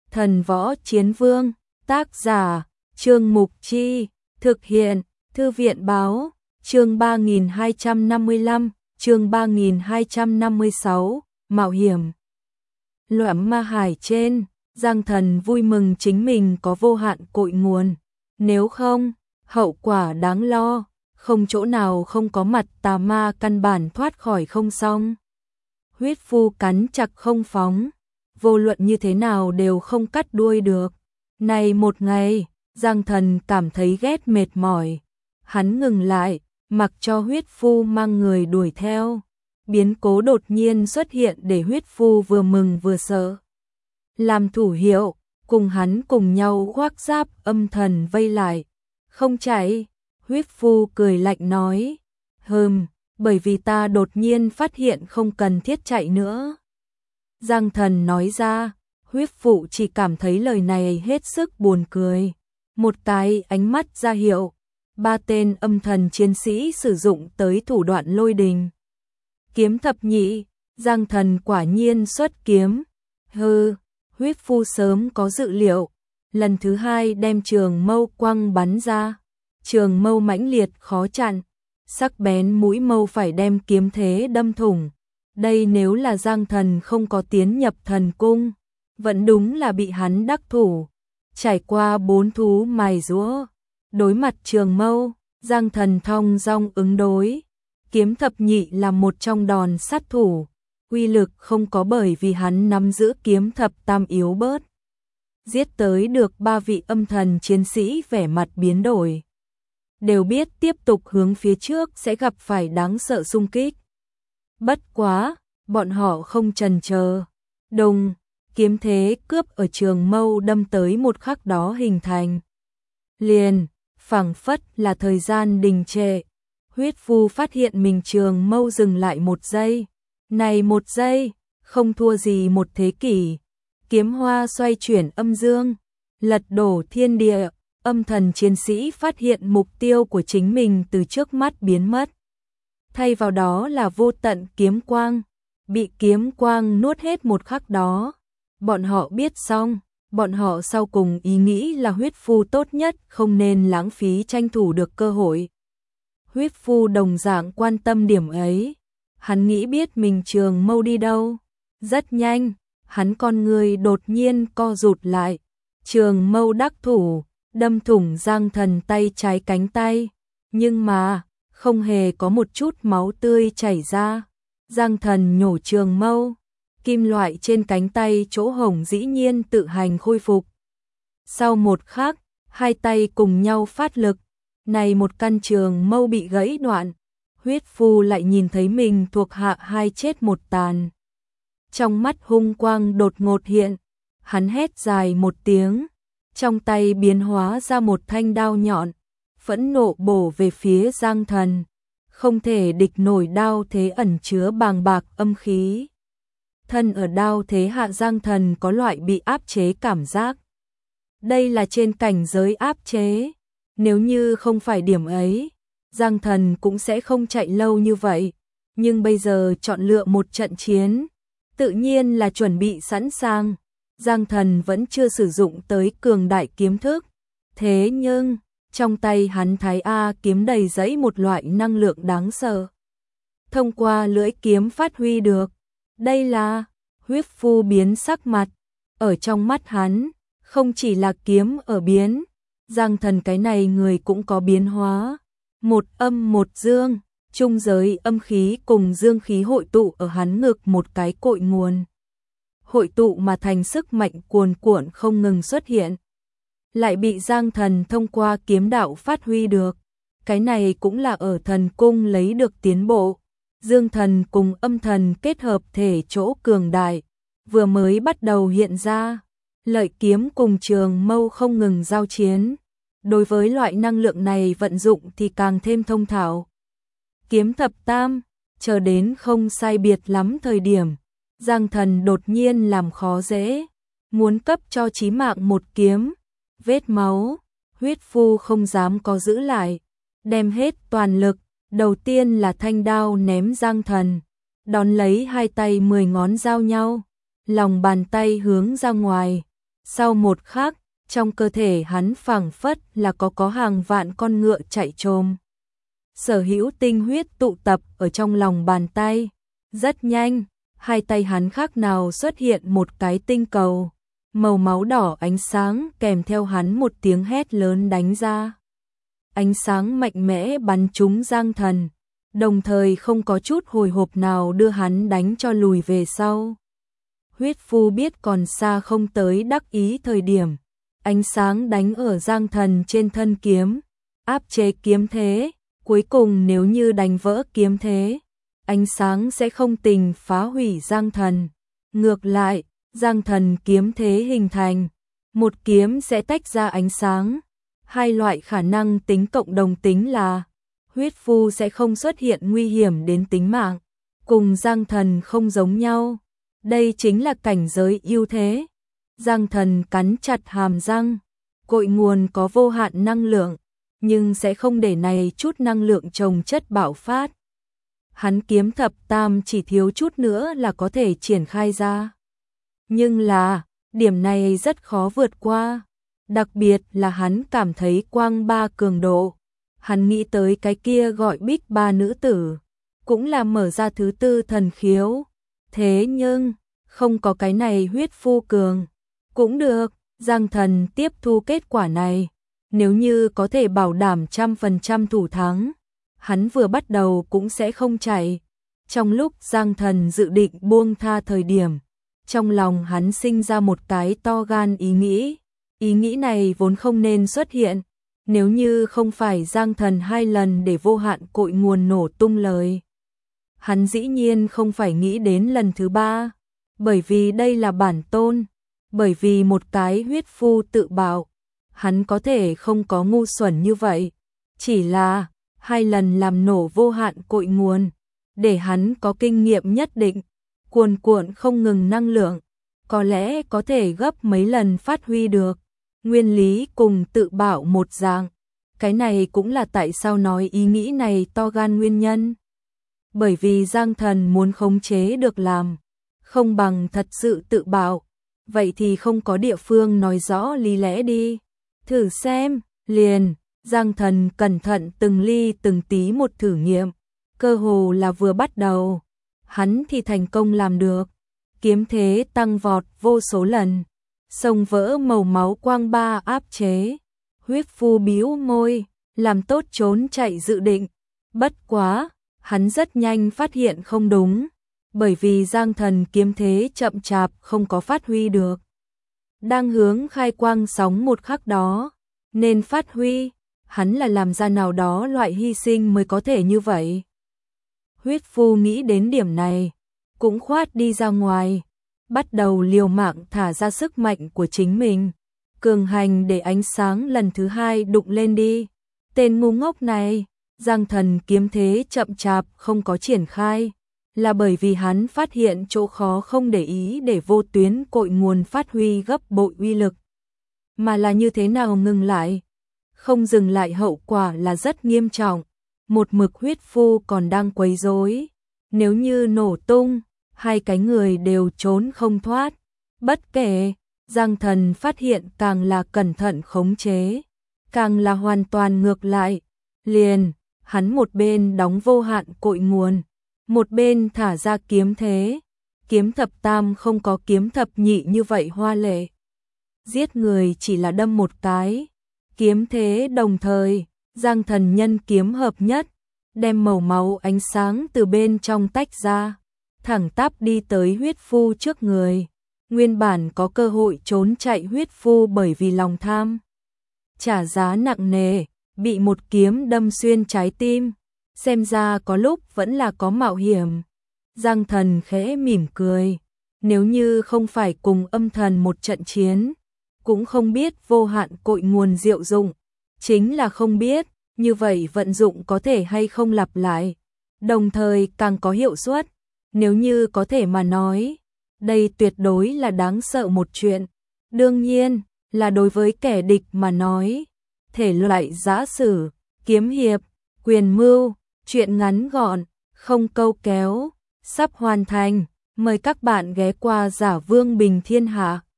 Thần Võ Chiến Vương, tác giả, Trương Mục Chi, thực hiện, Thư viện Báo, chương 3255, chương 3256, Mạo hiểm. Loạn ma hải trên, Giang Thần vui mừng chính mình có vô hạn cội nguồn, nếu không, hậu quả đáng lo, không chỗ nào không có mặt tà ma căn bản thoát khỏi không xong. Huyết phu cắn chặt không phóng, vô luận như thế nào đều không cắt đuôi được. Này một ngày, Giang Thần cảm thấy ghét mệt mỏi, hắn ngừng lại, mặc cho huyết phu mang người đuổi theo. Biến cố đột nhiên xuất hiện để huyết phu vừa mừng vừa sợ. Làm thủ hiệu, cùng hắn cùng nhau khoác giáp âm thần vây lại. Không chạy, huyết phu cười lạnh nói. Bởi vì ta đột nhiên phát hiện không cần thiết chạy nữa. Giang Thần nói ra, huyết phụ chỉ cảm thấy lời này hết sức buồn cười. Một cái ánh mắt ra hiệu, 3 tên âm thần chiến sĩ sử dụng tới thủ đoạn lôi đình. Kiếm thập nhị, Giang Thần quả nhiên xuất kiếm. Huyết phu sớm có dự liệu, lần thứ hai đem trường mâu quăng bắn ra. Trường mâu mãnh liệt khó chặn, sắc bén mũi mâu phải đem kiếm thế đâm thủng. Đây nếu là Giang Thần không có tiến nhập thần cung, vẫn đúng là bị hắn đắc thủ. Trải qua 4 thú mài giũa, đối mặt trường mâu, Giang Thần thong dong ứng đối. Kiếm thập nhị là một trong đòn sát thủ, uy lực không có bởi vì hắn nắm giữ kiếm thập tam yếu bớt. Giết tới được 3 vị âm thần chiến sĩ vẻ mặt biến đổi. Đều biết tiếp tục hướng phía trước sẽ gặp phải đáng sợ xung kích. Bất quá, bọn họ không chần chờ. Đùng, kiếm thế cướp ở trường mâu đâm tới một khắc đó hình thành. Liền, phảng phất là thời gian đình trệ. Huyết phu phát hiện mình trường mâu dừng lại 1 giây. Này 1 giây, không thua gì 1 thế kỷ. Kiếm hoa xoay chuyển âm dương, lật đổ thiên địa. Âm thần chiến sĩ phát hiện mục tiêu của chính mình từ trước mắt biến mất. Thay vào đó là vô tận kiếm quang. Bị kiếm quang nuốt hết một khắc đó. Bọn họ biết xong, bọn họ sau cùng ý nghĩ là huyết phu tốt nhất không nên lãng phí tranh thủ được cơ hội. Huyết phu đồng dạng quan tâm điểm ấy. Hắn nghĩ biết mình trường mâu đi đâu. Rất nhanh, hắn con người đột nhiên co rụt lại. Trường mâu đắc thủ, đâm thủng Giang Thần tay trái cánh tay. Nhưng mà, không hề có một chút máu tươi chảy ra. Giang Thần nhổ trường mâu. Kim loại trên cánh tay chỗ hổng dĩ nhiên tự hành khôi phục. Sau một khắc, 2 tay cùng nhau phát lực. Này một căn trường mâu bị gãy đoạn. Huyết phu lại nhìn thấy mình thuộc hạ 2 chết 1 tàn. Trong mắt hung quang đột ngột hiện. Hắn hét dài một tiếng. Trong tay biến hóa ra một thanh đao nhọn. Phẫn nộ bổ về phía Giang Thần. Không thể địch nổi đao thế ẩn chứa bàng bạc âm khí. Thân ở đao thế hạ Giang Thần có loại bị áp chế cảm giác. Đây là trên cảnh giới áp chế. Nếu như không phải điểm ấy, Giang Thần cũng sẽ không chạy lâu như vậy. Nhưng bây giờ chọn lựa một trận chiến, tự nhiên là chuẩn bị sẵn sàng. Giang Thần vẫn chưa sử dụng tới cường đại kiếm thức. Thế nhưng, trong tay hắn Thái A kiếm đầy dẫy một loại năng lượng đáng sợ. Thông qua lưỡi kiếm phát huy được. Đây là, huyết phu biến sắc mặt. Ở trong mắt hắn, không chỉ là kiếm ở biến. Giang Thần cái này người cũng có biến hóa. Một âm một dương, trung giới âm khí cùng dương khí hội tụ ở hắn ngực một cái cội nguồn. Hội tụ mà thành sức mạnh cuồn cuộn không ngừng xuất hiện. Lại bị Giang Thần thông qua kiếm đạo phát huy được. Cái này cũng là ở thần cung lấy được tiến bộ. Dương thần cùng âm thần kết hợp thể chỗ cường đại. Vừa mới bắt đầu hiện ra. Lợi kiếm cùng trường mâu không ngừng giao chiến. Đối với loại năng lượng này vận dụng thì càng thêm thông thạo. Kiếm thập tam, chờ đến không sai biệt lắm thời điểm. Giang Thần đột nhiên làm khó dễ. Muốn cấp cho chí mạng một kiếm. Vết máu, huyết phu không dám có giữ lại. Đem hết toàn lực, đầu tiên là thanh đao ném Giang Thần. Đón lấy 2 tay 10 ngón giao nhau. Lòng bàn tay hướng ra ngoài. Sau một khắc, trong cơ thể hắn phảng phất là có hàng vạn con ngựa chạy trồm. Sở hữu tinh huyết tụ tập ở trong lòng bàn tay. Rất nhanh, hai tay hắn khác nào xuất hiện một cái tinh cầu. Màu máu đỏ ánh sáng kèm theo hắn một tiếng hét lớn đánh ra. Ánh sáng mạnh mẽ bắn trúng Giang Thần, đồng thời không có chút hồi hộp nào đưa hắn đánh cho lùi về sau. Huyết Phu biết còn xa không tới đắc ý thời điểm. Ánh sáng đánh ở Giang Thần trên thân kiếm, áp chế kiếm thế. Cuối cùng nếu như đánh vỡ kiếm thế, ánh sáng sẽ không tình phá hủy Giang Thần. Ngược lại, Giang Thần kiếm thế hình thành, một kiếm sẽ tách ra ánh sáng. Hai loại khả năng tính cộng đồng tính là Huyết Phu sẽ không xuất hiện nguy hiểm đến tính mạng, cùng Giang Thần không giống nhau. Đây chính là cảnh giới ưu thế. Giang Thần cắn chặt hàm răng, cội nguồn có vô hạn năng lượng, nhưng sẽ không để này chút năng lượng chồng chất bạo phát. Hắn kiếm thập tam chỉ thiếu chút nữa là có thể triển khai ra. Nhưng là, điểm này rất khó vượt qua. Đặc biệt là hắn cảm thấy quang ba cường độ. Hắn nghĩ tới cái kia gọi Bích Ba nữ tử, cũng là mở ra thứ tư thần khiếu. Thế nhưng, không có cái này Huyết Phu cường. Cũng được, Giang Thần tiếp thu kết quả này. Nếu như có thể bảo đảm 100% thủ thắng, hắn vừa bắt đầu cũng sẽ không chạy. Trong lúc Giang Thần dự định buông tha thời điểm, trong lòng hắn sinh ra một cái to gan ý nghĩ. Ý nghĩ này vốn không nên xuất hiện, nếu như không phải Giang Thần 2 lần để vô hạn cội nguồn nổ tung lời. Hắn dĩ nhiên không phải nghĩ đến lần thứ 3, bởi vì đây là bản tôn, bởi vì một cái Huyết Phu tự bạo. Hắn có thể không có ngu xuẩn như vậy, chỉ là 2 lần làm nổ vô hạn cội nguồn, để hắn có kinh nghiệm nhất định, cuồn cuộn không ngừng năng lượng, có lẽ có thể gấp mấy lần phát huy được. Nguyên lý cùng tự bạo một dạng, cái này cũng là tại sao nói ý nghĩ này to gan nguyên nhân. Bởi vì Giang Thần muốn khống chế được làm, không bằng thật sự tự bạo, vậy thì không có địa phương nói rõ lý lẽ đi. Thử xem, liền, Giang Thần cẩn thận từng ly từng tí một thử nghiệm, cơ hồ là vừa bắt đầu, hắn thì thành công làm được, kiếm thế tăng vọt vô số lần, sông vỡ màu máu quang ba áp chế. Huyết Phu bĩu môi, làm tốt trốn chạy dự định, bất quá, hắn rất nhanh phát hiện không đúng, bởi vì Giang Thần kiếm thế chậm chạp không có phát huy được. Đang hướng khai quang sóng một khắc đó, nên phát huy, hắn là làm ra nào đó loại hy sinh mới có thể như vậy. Huyết Phu nghĩ đến điểm này, cũng khoát đi ra ngoài, bắt đầu liều mạng thả ra sức mạnh của chính mình, cường hành để ánh sáng lần thứ 2 đụng lên đi. Tên ngu ngốc này, Giang Thần kiếm thế chậm chạp không có triển khai, là bởi vì hắn phát hiện chỗ khó không để ý để vô tuyến cội nguồn phát huy gấp bội uy lực, mà là như thế nào ngừng lại. Không dừng lại hậu quả là rất nghiêm trọng, một mực Huyết Phu còn đang quấy rối, nếu như nổ tung, hai cái người đều trốn không thoát. Bất kể, Giang Thần phát hiện càng là cẩn thận khống chế, càng là hoàn toàn ngược lại. Liền, hắn một bên đóng vô hạn cội nguồn, một bên thả ra kiếm thế. Kiếm thập tam không có kiếm thập nhị như vậy hoa lệ. Giết người chỉ là đâm một cái. Kiếm thế đồng thời, Giang Thần nhân kiếm hợp nhất, đem màu máu ánh sáng từ bên trong tách ra, thẳng tắp đi tới Huyết Phu trước người. Nguyên bản có cơ hội trốn chạy Huyết Phu bởi vì lòng tham, trả giá nặng nề, bị một kiếm đâm xuyên trái tim, xem ra có lúc vẫn là có mạo hiểm. Giang Thần khẽ mỉm cười, nếu như không phải cùng âm thần một trận chiến, cũng không biết vô hạn cội nguồn diệu dụng, chính là không biết, như vậy vận dụng có thể hay không lặp lại, đồng thời càng có hiệu suất. Nếu như có thể mà nói, đây tuyệt đối là đáng sợ một chuyện. Đương nhiên, là đối với kẻ địch mà nói, thể loại giã sử, kiếm hiệp, quyền mưu, chuyện ngắn gọn, không câu kéo, sắp hoàn thành. Mời các bạn ghé qua Giả Vương Bình Thiên Hạ.